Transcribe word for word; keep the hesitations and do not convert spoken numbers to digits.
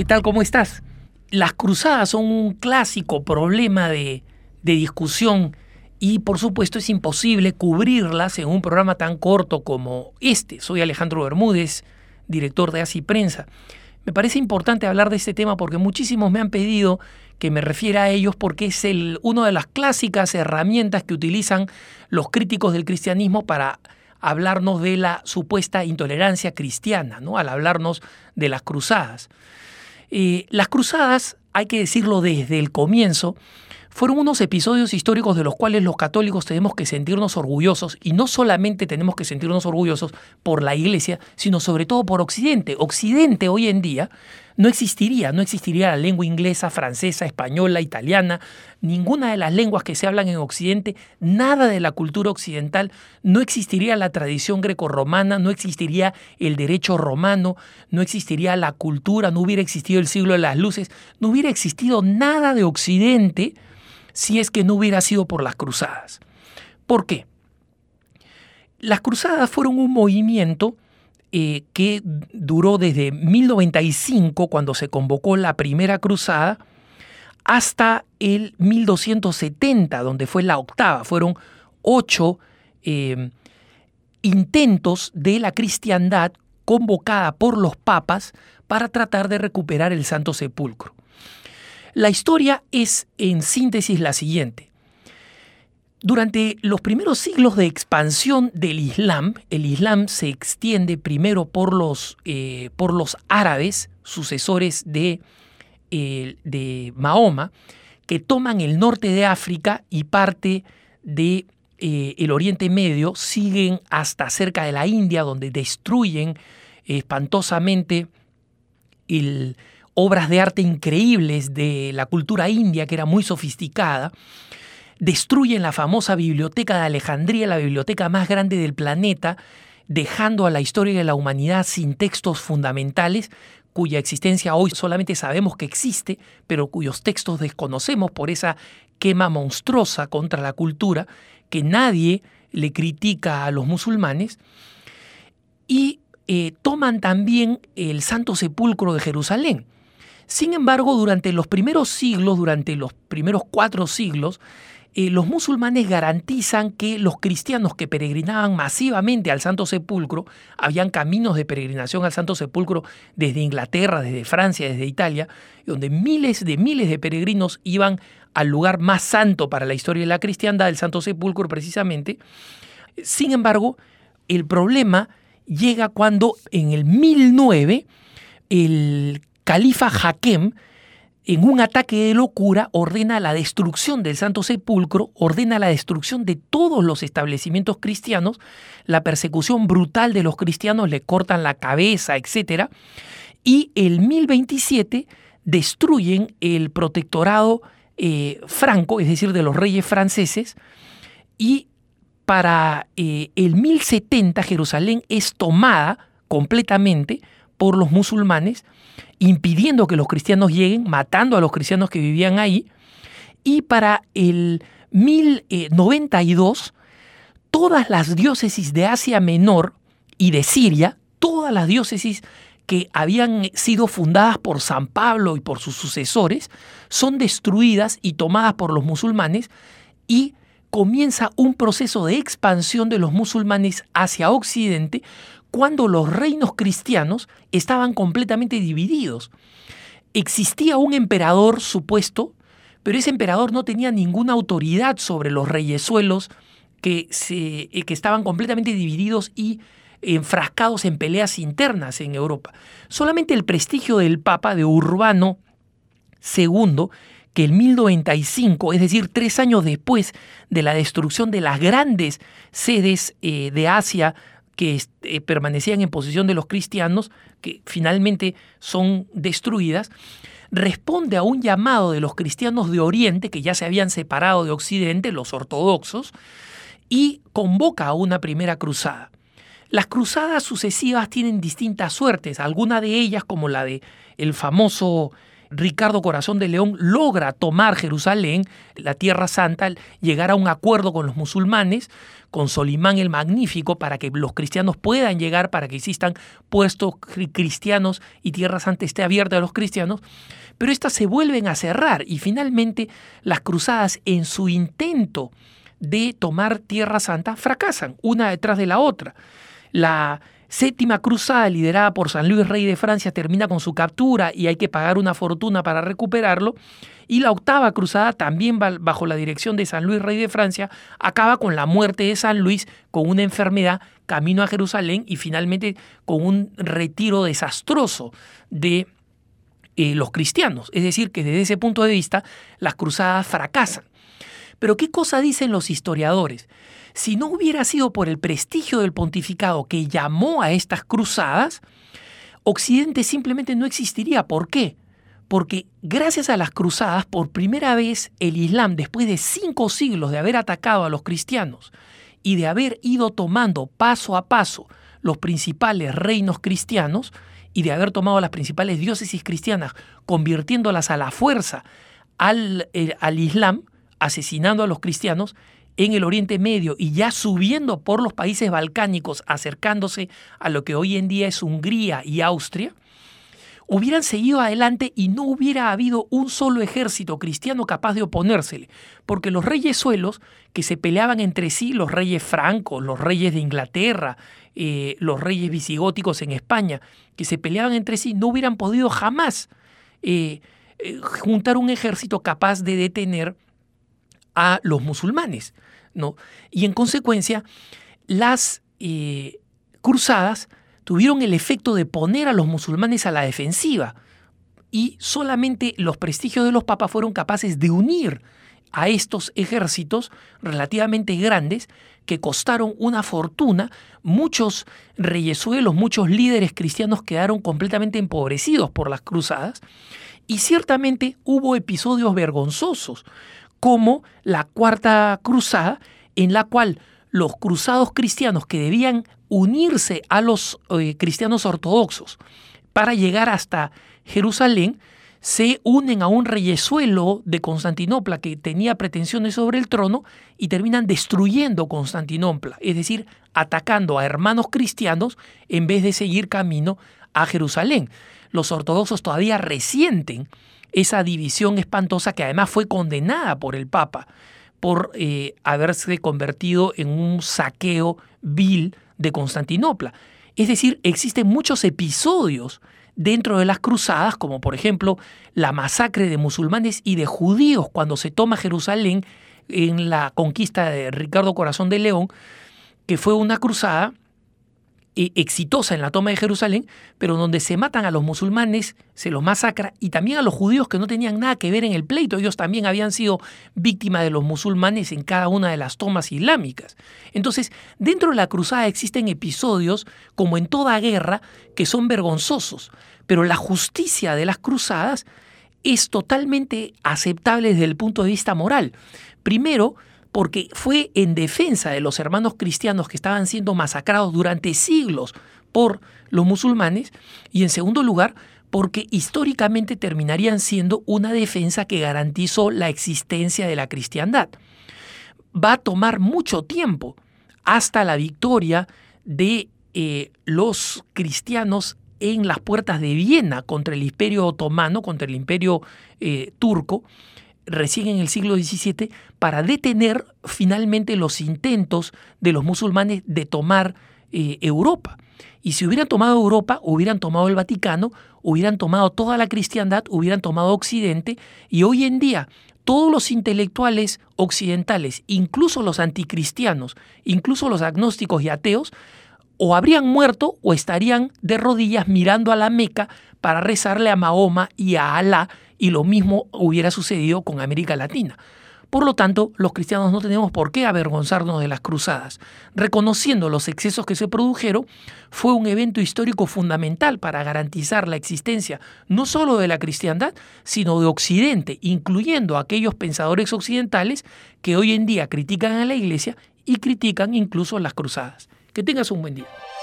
¿qué tal? ¿Cómo estás? Las cruzadas son un clásico problema de, de discusión y por supuesto es imposible cubrirlas en un programa tan corto como este. Soy Alejandro Bermúdez, director de Así Prensa. Me parece importante hablar de este tema porque muchísimos me han pedido que me refiera a ellos porque es el, una de las clásicas herramientas que utilizan los críticos del cristianismo para hablarnos de la supuesta intolerancia cristiana, ¿no? Al hablarnos de las cruzadas. Eh, las cruzadas, hay que decirlo desde el comienzo, fueron unos episodios históricos de los cuales los católicos tenemos que sentirnos orgullosos, y no solamente tenemos que sentirnos orgullosos por la Iglesia, sino sobre todo por Occidente. Occidente hoy en día no existiría, no existiría la lengua inglesa, francesa, española, italiana, ninguna de las lenguas que se hablan en Occidente, nada de la cultura occidental, no existiría la tradición grecorromana, no existiría el derecho romano, no existiría la cultura, no hubiera existido el siglo de las luces, no hubiera existido nada de Occidente si es que no hubiera sido por las cruzadas. ¿Por qué? Las cruzadas fueron un movimiento eh, que duró desde mil noventa y cinco, cuando se convocó la primera cruzada, hasta el mil doscientos setenta, donde fue la octava. Fueron ocho eh, intentos de la cristiandad convocada por los papas para tratar de recuperar el Santo Sepulcro. La historia es, en síntesis, la siguiente. Durante los primeros siglos de expansión del Islam, el Islam se extiende primero por los, eh, por los árabes, sucesores de, eh, de Mahoma, que toman el norte de África y parte de eh, el Oriente Medio, siguen hasta cerca de la India, donde destruyen eh, espantosamente el obras de arte increíbles de la cultura india, que era muy sofisticada, destruyen la famosa biblioteca de Alejandría, la biblioteca más grande del planeta, dejando a la historia de la humanidad sin textos fundamentales, cuya existencia hoy solamente sabemos que existe, pero cuyos textos desconocemos por esa quema monstruosa contra la cultura que nadie le critica a los musulmanes, y eh, toman también el Santo Sepulcro de Jerusalén. Sin embargo, durante los primeros siglos, durante los primeros cuatro siglos, eh, los musulmanes garantizan que los cristianos que peregrinaban masivamente al Santo Sepulcro, habían caminos de peregrinación al Santo Sepulcro desde Inglaterra, desde Francia, desde Italia, donde miles de miles de peregrinos iban al lugar más santo para la historia de la cristiandad, el Santo Sepulcro precisamente. Sin embargo, el problema llega cuando en el mil nueve el Califa Hakem, en un ataque de locura, ordena la destrucción del Santo Sepulcro, ordena la destrucción de todos los establecimientos cristianos, la persecución brutal de los cristianos, le cortan la cabeza, etcétera. Y el mil veintisiete destruyen el protectorado eh, franco, es decir, de los reyes franceses, y para eh, el mil setenta Jerusalén es tomada completamente por los musulmanes, impidiendo que los cristianos lleguen, matando a los cristianos que vivían ahí. Y para el mil noventa y dos, todas las diócesis de Asia Menor y de Siria, todas las diócesis que habían sido fundadas por San Pablo y por sus sucesores, son destruidas y tomadas por los musulmanes, y comienza un proceso de expansión de los musulmanes hacia Occidente, cuando los reinos cristianos estaban completamente divididos. Existía un emperador supuesto, pero ese emperador no tenía ninguna autoridad sobre los reyesuelos que, se, que estaban completamente divididos y enfrascados en peleas internas en Europa. Solamente el prestigio del Papa, de Urbano segundo, que en mil noventa y cinco, es decir, tres años después de la destrucción de las grandes sedes eh, de Asia que eh, permanecían en posesión de los cristianos, que finalmente son destruidas, responde a un llamado de los cristianos de Oriente, que ya se habían separado de Occidente, los ortodoxos, y convoca a una primera cruzada. Las cruzadas sucesivas tienen distintas suertes, algunas de ellas, como la de el famoso Ricardo Corazón de León logra tomar Jerusalén, la Tierra Santa, llegar a un acuerdo con los musulmanes, con Solimán el Magnífico, para que los cristianos puedan llegar, para que existan puestos cristianos y Tierra Santa esté abierta a los cristianos, pero estas se vuelven a cerrar y finalmente las cruzadas, en su intento de tomar Tierra Santa, fracasan una detrás de la otra. La séptima cruzada, liderada por San Luis, rey de Francia, termina con su captura y hay que pagar una fortuna para recuperarlo. Y la octava cruzada, también bajo la dirección de San Luis, rey de Francia, acaba con la muerte de San Luis, con una enfermedad, camino a Jerusalén y finalmente con un retiro desastroso de eh, los cristianos. Es decir, que desde ese punto de vista las cruzadas fracasan. Pero ¿qué cosa dicen los historiadores? Si no hubiera sido por el prestigio del pontificado que llamó a estas cruzadas, Occidente simplemente no existiría. ¿Por qué? Porque gracias a las cruzadas, por primera vez el Islam, después de cinco siglos de haber atacado a los cristianos y de haber ido tomando paso a paso los principales reinos cristianos y de haber tomado las principales diócesis cristianas, convirtiéndolas a la fuerza al, eh, al Islam, asesinando a los cristianos en el Oriente Medio y ya subiendo por los países balcánicos, acercándose a lo que hoy en día es Hungría y Austria, hubieran seguido adelante y no hubiera habido un solo ejército cristiano capaz de oponérsele, porque los reyes suelos que se peleaban entre sí, los reyes francos, los reyes de Inglaterra, eh, los reyes visigóticos en España, que se peleaban entre sí, no hubieran podido jamás eh, eh, juntar un ejército capaz de detener a los musulmanes, ¿no? Y en consecuencia, las eh, cruzadas tuvieron el efecto de poner a los musulmanes a la defensiva y solamente los prestigios de los papas fueron capaces de unir a estos ejércitos relativamente grandes que costaron una fortuna. Muchos reyesuelos, muchos líderes cristianos quedaron completamente empobrecidos por las cruzadas y ciertamente hubo episodios vergonzosos, como la Cuarta Cruzada, en la cual los cruzados cristianos que debían unirse a los eh, cristianos ortodoxos para llegar hasta Jerusalén, se unen a un reyesuelo de Constantinopla que tenía pretensiones sobre el trono y terminan destruyendo Constantinopla, es decir, atacando a hermanos cristianos en vez de seguir camino a Jerusalén. Los ortodoxos todavía resienten esa división espantosa que además fue condenada por el Papa por eh, haberse convertido en un saqueo vil de Constantinopla. Es decir, existen muchos episodios dentro de las cruzadas, como por ejemplo la masacre de musulmanes y de judíos cuando se toma Jerusalén en la conquista de Ricardo Corazón de León, que fue una cruzada exitosa en la toma de Jerusalén, pero donde se matan a los musulmanes, se los masacra, y también a los judíos que no tenían nada que ver en el pleito. Ellos también habían sido víctimas de los musulmanes en cada una de las tomas islámicas. Entonces, dentro de la cruzada existen episodios, como en toda guerra, que son vergonzosos, pero la justicia de las cruzadas es totalmente aceptable desde el punto de vista moral. Primero, porque fue en defensa de los hermanos cristianos que estaban siendo masacrados durante siglos por los musulmanes, y en segundo lugar, porque históricamente terminarían siendo una defensa que garantizó la existencia de la cristiandad. Va a tomar mucho tiempo hasta la victoria de eh, los cristianos en las puertas de Viena contra el Imperio Otomano, contra el Imperio eh, Turco, recién en el siglo diecisiete, para detener finalmente los intentos de los musulmanes de tomar eh, Europa. Y si hubieran tomado Europa, hubieran tomado el Vaticano, hubieran tomado toda la cristiandad, hubieran tomado Occidente, y hoy en día todos los intelectuales occidentales, incluso los anticristianos, incluso los agnósticos y ateos, o habrían muerto o estarían de rodillas mirando a la Meca para rezarle a Mahoma y a Alá, y lo mismo hubiera sucedido con América Latina. Por lo tanto, los cristianos no tenemos por qué avergonzarnos de las cruzadas. Reconociendo los excesos que se produjeron, fue un evento histórico fundamental para garantizar la existencia no solo de la cristiandad, sino de Occidente, incluyendo a aquellos pensadores occidentales que hoy en día critican a la Iglesia y critican incluso las cruzadas. Que tengas un buen día.